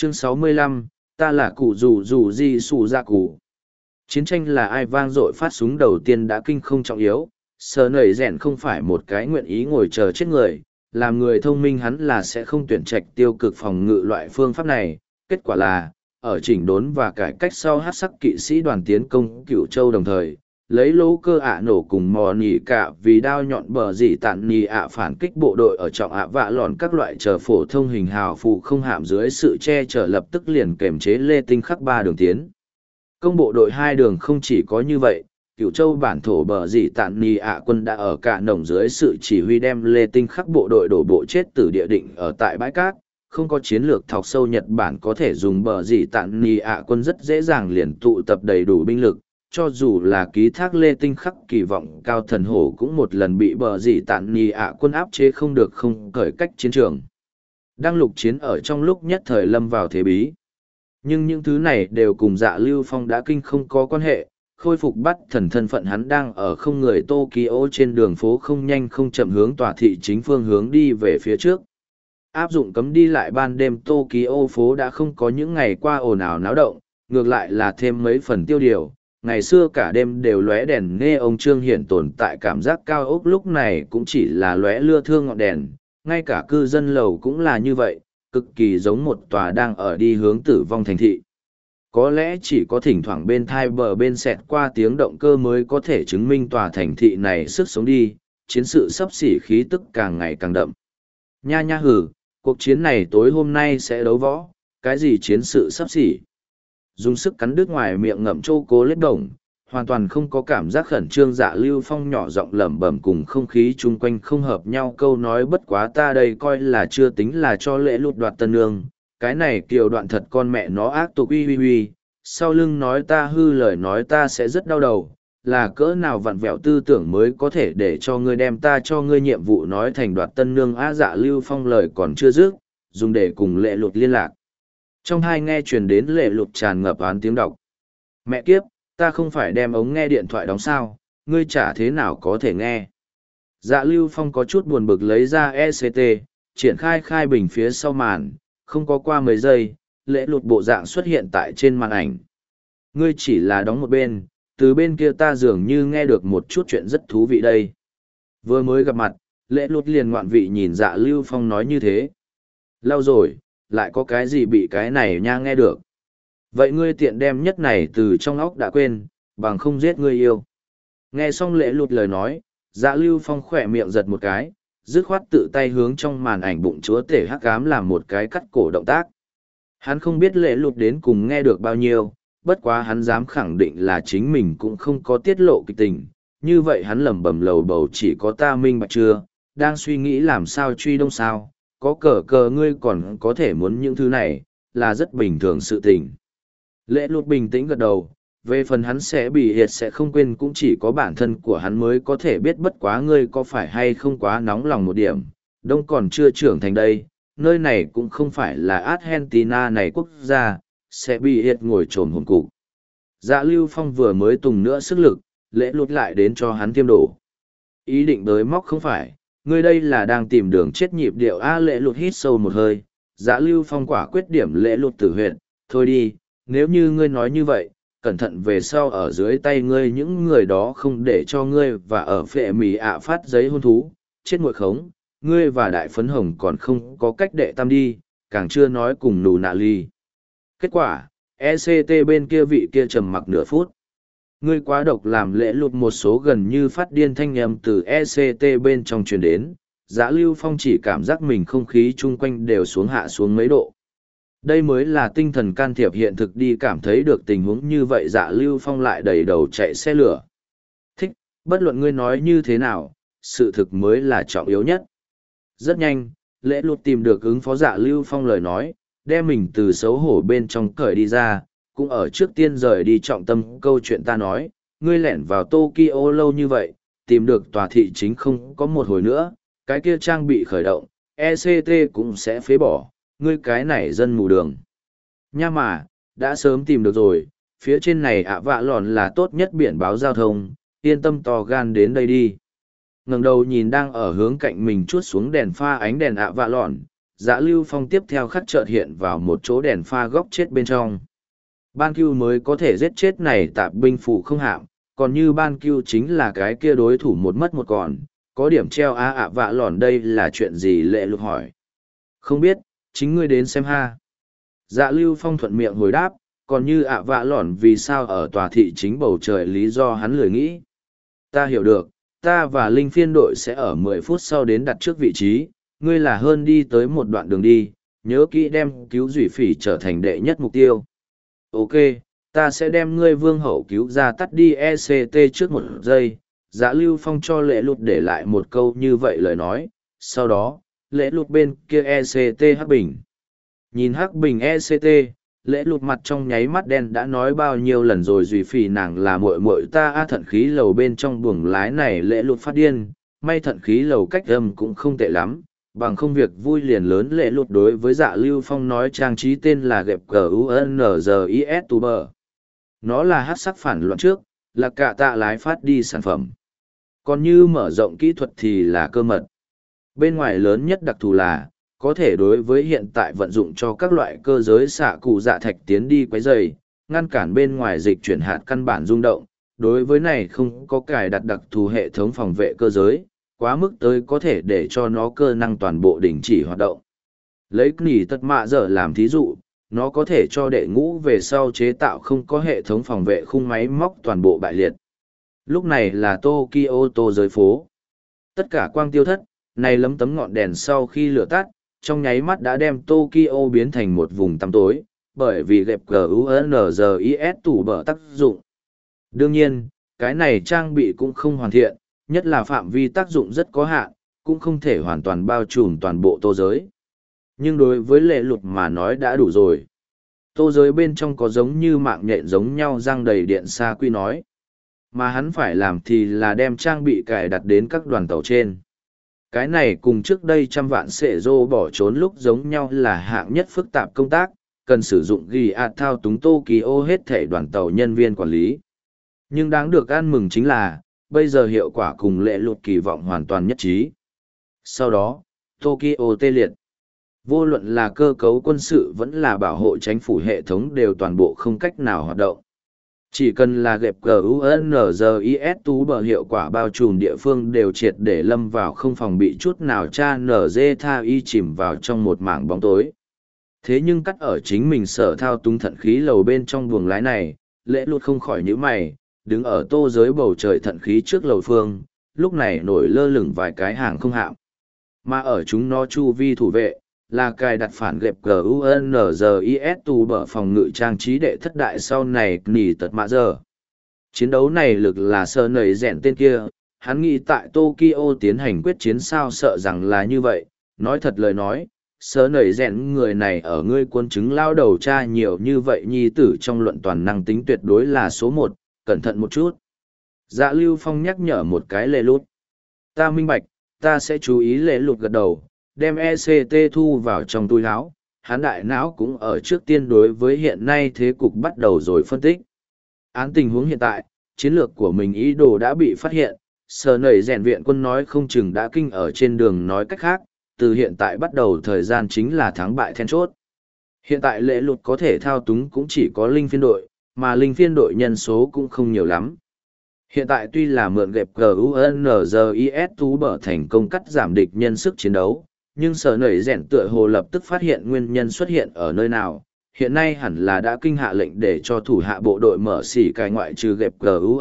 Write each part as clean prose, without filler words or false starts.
Chương 65, ta là cụ rủ rủ di sủ ra cụ. Chiến tranh là ai vang dội phát súng đầu tiên đã kinh không trọng yếu, sờ nẩy rèn không phải một cái nguyện ý ngồi chờ chết người, làm người thông minh hắn là sẽ không tuyển trạch tiêu cực phòng ngự loại phương pháp này. Kết quả là, ở chỉnh đốn và cải cách sau hát sắc kỵ sĩ đoàn tiến công Cửu Châu đồng thời, lấy lỗ cơ ạ nổ cùng mò nỉ cả vì đao nhọn bờ dỉ tạn nỉ ạ phản kích bộ đội ở trọng ạ vạ lòn các loại chờ phổ thông hình hào phù không hạm dưới sự che chở lập tức liền kềm chế Lê Tinh khắc ba đường tiến. Công bộ đội hai đường không chỉ có như vậy, Cửu Châu bản thổ bờ dỉ tạn nỉ ạ quân đã ở cả nồng dưới sự chỉ huy đem Lê Tinh khắc bộ đội đổ bộ chết từ địa định ở tại bãi cát. Không có chiến lược thọc sâu Nhật Bản có thể dùng bờ dỉ tạn nỉ ạ quân rất dễ dàng liền tụ tập đầy đủ binh lực, cho dù là ký thác Lê Tinh khắc kỳ vọng cao thần hổ cũng một lần bị bờ dỉ tạn nỉ ạ quân áp chế không được không cởi cách chiến trường. Đang lục chiến ở trong lúc nhất thời lâm vào thế bí. Nhưng những thứ này đều cùng Dạ Lưu Phong đã kinh không có quan hệ, khôi phục bắt thần thân phận hắn đang ở không người Tokyo trên đường phố không nhanh không chậm hướng tòa thị chính phương hướng đi về phía trước. Áp dụng cấm đi lại ban đêm Tokyo phố đã không có những ngày qua ồn ào náo động, ngược lại là thêm mấy phần tiêu điều. Ngày xưa cả đêm đều lóe đèn nghe ông Trương Hiển tồn tại cảm giác cao ốc lúc này cũng chỉ là lóe lưa thưa ngọn đèn, ngay cả cư dân lầu cũng là như vậy, cực kỳ giống một tòa đang ở đi hướng tử vong thành thị. Có lẽ chỉ có thỉnh thoảng bên thai bờ bên xẹt qua tiếng động cơ mới có thể chứng minh tòa thành thị này sức sống đi, chiến sự sắp xỉ khí tức càng ngày càng đậm. Nha nha hử, cuộc chiến này tối hôm nay sẽ đấu võ, cái gì chiến sự sắp xỉ. Dùng sức cắn đứt ngoài miệng ngậm chô cố lết đồng, hoàn toàn không có cảm giác khẩn trương. Dạ Lưu Phong nhỏ giọng lẩm bẩm cùng không khí chung quanh không hợp nhau câu nói bất quá ta đây coi là chưa tính là cho lễ lụt đoạt tân nương, cái này kiều đoạn thật con mẹ nó ác tục uy uy uy, sau lưng nói ta hư lời nói ta sẽ rất đau đầu, là cỡ nào vặn vẹo tư tưởng mới có thể để cho ngươi đem ta cho ngươi nhiệm vụ nói thành đoạt tân nương á. Dạ Lưu Phong lời còn chưa dứt, dùng để cùng lệ lụt liên lạc. Trong hai nghe truyền đến lệ lụt tràn ngập án tiếng đọc. Mẹ kiếp, ta không phải đem ống nghe điện thoại đóng sao, ngươi chả thế nào có thể nghe. Dạ Lưu Phong có chút buồn bực lấy ra ECT, triển khai khai bình phía sau màn, không có qua mấy giây, lệ lụt bộ dạng xuất hiện tại trên màn ảnh. Ngươi chỉ là đóng một bên, từ bên kia ta dường như nghe được một chút chuyện rất thú vị đây. Vừa mới gặp mặt, lệ lụt liền ngoạn vị nhìn Dạ Lưu Phong nói như thế. Lâu rồi, lại có cái gì bị cái này nha nghe được. Vậy ngươi tiện đem nhất này từ trong óc đã quên, bằng không giết ngươi yêu. Nghe xong lệ lụt lời nói, Dạ Lưu Phong khỏe miệng giật một cái, dứt khoát tự tay hướng trong màn ảnh bụng chúa tể hắc ám làm một cái cắt cổ động tác. Hắn không biết lệ lụt đến cùng nghe được bao nhiêu, bất quá hắn dám khẳng định là chính mình cũng không có tiết lộ kịch tình. Như vậy hắn lẩm bẩm lầu bầu chỉ có ta minh bạch chưa, đang suy nghĩ làm sao truy đông sao, có cờ cờ ngươi còn có thể muốn những thứ này, là rất bình thường sự tình. Lệ lụt bình tĩnh gật đầu, về phần hắn sẽ bị hiệt sẽ không quên cũng chỉ có bản thân của hắn mới có thể biết bất quá ngươi có phải hay không quá nóng lòng một điểm, đông còn chưa trưởng thành đây, nơi này cũng không phải là Argentina này quốc gia, sẽ bị hiệt ngồi trồm hồn cục. Dạ Lưu Phong vừa mới tùng nữa sức lực, lễ lụt lại đến cho hắn tiêm đổ. Ý định đới móc không phải, ngươi đây là đang tìm đường chết nhịp điệu a. Lễ lụt hít sâu một hơi, Dạ Lưu Phong quả quyết điểm lễ lụt tử huyệt, thôi đi, nếu như ngươi nói như vậy, cẩn thận về sau ở dưới tay ngươi những người đó không để cho ngươi và ở phệ mì ạ phát giấy hôn thú, chết muội khống, ngươi và đại phấn hồng còn không có cách đệ tam đi, càng chưa nói cùng nù nạ ly. Kết quả, ECT bên kia vị kia trầm mặc nửa phút. Ngươi quá độc làm lễ lụt một số gần như phát điên thanh âm từ ECT bên trong truyền đến, Dạ Lưu Phong chỉ cảm giác mình không khí chung quanh đều xuống hạ xuống mấy độ. Đây mới là tinh thần can thiệp hiện thực đi cảm thấy được tình huống như vậy. Dạ Lưu Phong lại đầy đầu chạy xe lửa. Thích, bất luận ngươi nói như thế nào, sự thực mới là trọng yếu nhất. Rất nhanh, lễ lụt tìm được ứng phó Dạ Lưu Phong lời nói, đem mình từ xấu hổ bên trong cởi đi ra, cũng ở trước tiên rời đi trọng tâm câu chuyện ta nói, ngươi lẻn vào Tokyo lâu như vậy, tìm được tòa thị chính không có một hồi nữa, cái kia trang bị khởi động, ECT cũng sẽ phế bỏ, ngươi cái này dân mù đường. Nha mà, đã sớm tìm được rồi, phía trên này ạ vạ lòn là tốt nhất biển báo giao thông, yên tâm to gan đến đây đi. Ngẩng đầu nhìn đang ở hướng cạnh mình chuốt xuống đèn pha ánh đèn ạ vạ lòn, Dạ Lưu Phong tiếp theo khắc chợt hiện vào một chỗ đèn pha góc chết bên trong. Ban Cưu mới có thể giết chết này tạp binh phủ không hạm, còn như Ban Cưu chính là cái kia đối thủ một mất một còn, có điểm treo ạ vạ lòn đây là chuyện gì Lệ Lục hỏi. Không biết, chính ngươi đến xem ha. Dạ Lưu Phong thuận miệng hồi đáp, còn như ạ vạ lòn vì sao ở tòa thị chính bầu trời lý do hắn lười nghĩ. Ta hiểu được, ta và linh phiên đội sẽ ở 10 phút sau đến đặt trước vị trí, ngươi là hơn đi tới một đoạn đường đi, nhớ kỹ đem cứu Dủy Phỉ trở thành đệ nhất mục tiêu. Ok, ta sẽ đem ngươi vương hậu cứu ra tắt đi ECT trước một giây. Dạ Lưu Phong cho Lệ Lụt để lại một câu như vậy lời nói, sau đó, Lệ Lụt bên kia ECT hắc bình. Nhìn hắc bình ECT, Lệ Lụt mặt trong nháy mắt đen đã nói bao nhiêu lần rồi Dủy Phỉ nàng là muội muội ta thận khí lầu bên trong buồng lái này Lệ Lụt phát điên, may thận khí lầu cách âm cũng không tệ lắm. Bằng không việc vui liền lớn Lệ Lụt đối với Dạ Lưu Phong nói trang trí tên là gẹp GUNZIS Tuber. Nó là hát sắc phản loạn trước, là cả tạ lái phát đi sản phẩm. Còn như mở rộng kỹ thuật thì là cơ mật. Bên ngoài lớn nhất đặc thù là, có thể đối với hiện tại vận dụng cho các loại cơ giới xạ cụ dạ thạch tiến đi quấy rầy, ngăn cản bên ngoài dịch chuyển hạt căn bản rung động. Đối với này không có cài đặt đặc thù hệ thống phòng vệ cơ giới, quá mức tới có thể để cho nó cơ năng toàn bộ đình chỉ hoạt động. Lấy nỉ tật mạ giờ làm thí dụ, nó có thể cho đệ ngũ về sau chế tạo không có hệ thống phòng vệ khung máy móc toàn bộ bại liệt. Lúc này là Tokyo tô giới phố. Tất cả quang tiêu thất, này lấm tấm ngọn đèn sau khi lửa tắt, trong nháy mắt đã đem Tokyo biến thành một vùng tăm tối, bởi vì gẹp GUNZIS tủ bở tác dụng. Đương nhiên, cái này trang bị cũng không hoàn thiện, nhất là phạm vi tác dụng rất có hạn, cũng không thể hoàn toàn bao trùm toàn bộ tô giới. Nhưng đối với Lệ Lụt mà nói đã đủ rồi. Tô giới bên trong có giống như mạng nhện giống nhau răng đầy điện xa quy nói. Mà hắn phải làm thì là đem trang bị cài đặt đến các đoàn tàu trên. Cái này cùng trước đây trăm vạn sệ rô bỏ trốn lúc giống nhau là hạng nhất phức tạp công tác, cần sử dụng ghi thao túng Tokyo hết thể đoàn tàu nhân viên quản lý. Nhưng đáng được ăn mừng chính là, bây giờ hiệu quả cùng Lệ Lụt kỳ vọng hoàn toàn nhất trí. Sau đó, Tokyo tê liệt. Vô luận là cơ cấu quân sự vẫn là bảo hộ chính phủ hệ thống đều toàn bộ không cách nào hoạt động. Chỉ cần là gẹp GUNZIS tú bờ hiệu quả bao trùm địa phương đều triệt để lâm vào không phòng bị chút nào cha NG tha y chìm vào trong một mảng bóng tối. Thế nhưng cắt ở chính mình sở thao túng thận khí lầu bên trong buồng lái này, Lệ Lụt không khỏi nhíu mày, đứng ở tô giới bầu trời thận khí trước lầu phương, lúc này nổi lơ lửng vài cái hàng không hạm. Mà ở chúng nó chu vi thủ vệ, là cài đặt phản gẹp GUNZIS tù bở phòng ngự trang trí đệ thất đại sau này nỉ tật mạ giờ. Chiến đấu này lực là sơ nầy rèn tên kia, hắn nghĩ tại Tokyo tiến hành quyết chiến sao sợ rằng là như vậy, nói thật lời nói. Sớ nảy rèn người này ở ngươi quân chứng lao đầu cha nhiều như vậy nhi tử trong luận toàn năng tính tuyệt đối là số 1, cẩn thận một chút. Dạ Lưu Phong nhắc nhở một cái Lệ Lụt. Ta minh bạch, ta sẽ chú ý. Lệ Lụt gật đầu, đem ECT thu vào trong túi áo. Hắn đại não cũng ở trước tiên đối với hiện nay thế cục bắt đầu rồi phân tích. Án tình huống hiện tại, chiến lược của mình ý đồ đã bị phát hiện, sờ nảy rèn viện quân nói không chừng đã kinh ở trên đường nói cách khác, từ hiện tại bắt đầu thời gian chính là thắng bại then chốt. Hiện tại Lệ Lụt có thể thao túng cũng chỉ có linh phiên đội, mà linh phiên đội nhân số cũng không nhiều lắm. Hiện tại tuy là mượn gẹp GUNZIS tú bở thành công cắt giảm địch nhân sức chiến đấu, nhưng sở nảy rèn tựa hồ lập tức phát hiện nguyên nhân xuất hiện ở nơi nào. Hiện nay hẳn là đã kinh hạ lệnh để cho thủ hạ bộ đội mở xỉ cài ngoại trừ gẹp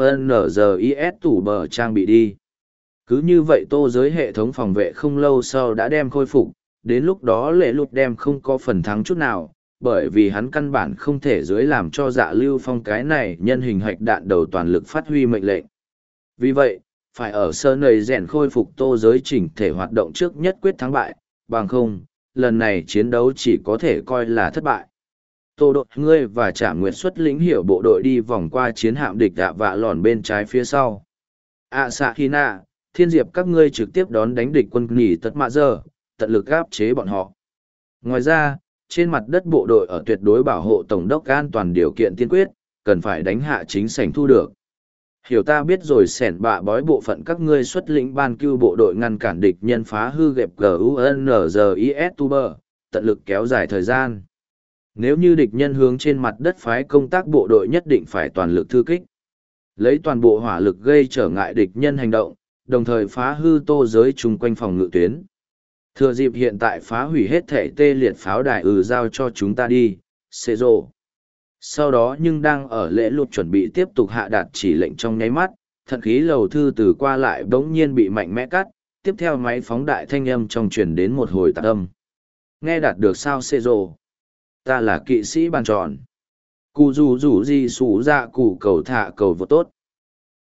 GUNZIS tủ bờ trang bị đi. Cứ như vậy tô giới hệ thống phòng vệ không lâu sau đã đem khôi phục, đến lúc đó Lệ Lụt đem không có phần thắng chút nào, bởi vì hắn căn bản không thể dưới làm cho Dạ Lưu Phong cái này nhân hình hạch đạn đầu toàn lực phát huy mệnh lệnh. Vì vậy, phải ở sơ nầy rèn khôi phục tô giới chỉnh thể hoạt động trước nhất quyết thắng bại, bằng không, lần này chiến đấu chỉ có thể coi là thất bại. Tô đội ngươi và Trảm Nguyệt xuất lĩnh hiểu bộ đội đi vòng qua chiến hạm địch ạ vạ lòn bên trái phía sau. Asahina, Thiên Diệp các ngươi trực tiếp đón đánh địch quân nghỉ tật mạ giờ, tận lực áp chế bọn họ. Ngoài ra, trên mặt đất bộ đội ở tuyệt đối bảo hộ tổng đốc an toàn điều kiện tiên quyết, cần phải đánh hạ chính sảnh thu được. Hiểu ta biết rồi sẻn bạ bói bộ phận các ngươi xuất lĩnh ban cưu bộ đội ngăn cản địch nhân phá hư gẹp GUNZIS Tuber, tận lực kéo dài thời gian. Nếu như địch nhân hướng trên mặt đất phái công tác bộ đội nhất định phải toàn lực thư kích. Lấy toàn bộ hỏa lực gây trở ngại địch nhân hành động, đồng thời phá hư tô giới chung quanh phòng ngự tuyến. Thừa dịp hiện tại phá hủy hết thể tê liệt pháo đài giao cho chúng ta đi, xê rồ. Sau đó nhưng đang ở lễ lụt chuẩn bị tiếp tục hạ đạt chỉ lệnh trong nháy mắt, thận khí lầu thư từ qua lại bỗng nhiên bị mạnh mẽ cắt, tiếp theo máy phóng đại thanh âm trong truyền đến một hồi tạc âm. Nghe đạt được sao xê rồ? Ta là kỵ sĩ bàn tròn. Cụ rủ rủ gì xú dạ cụ cầu thả cầu vô tốt.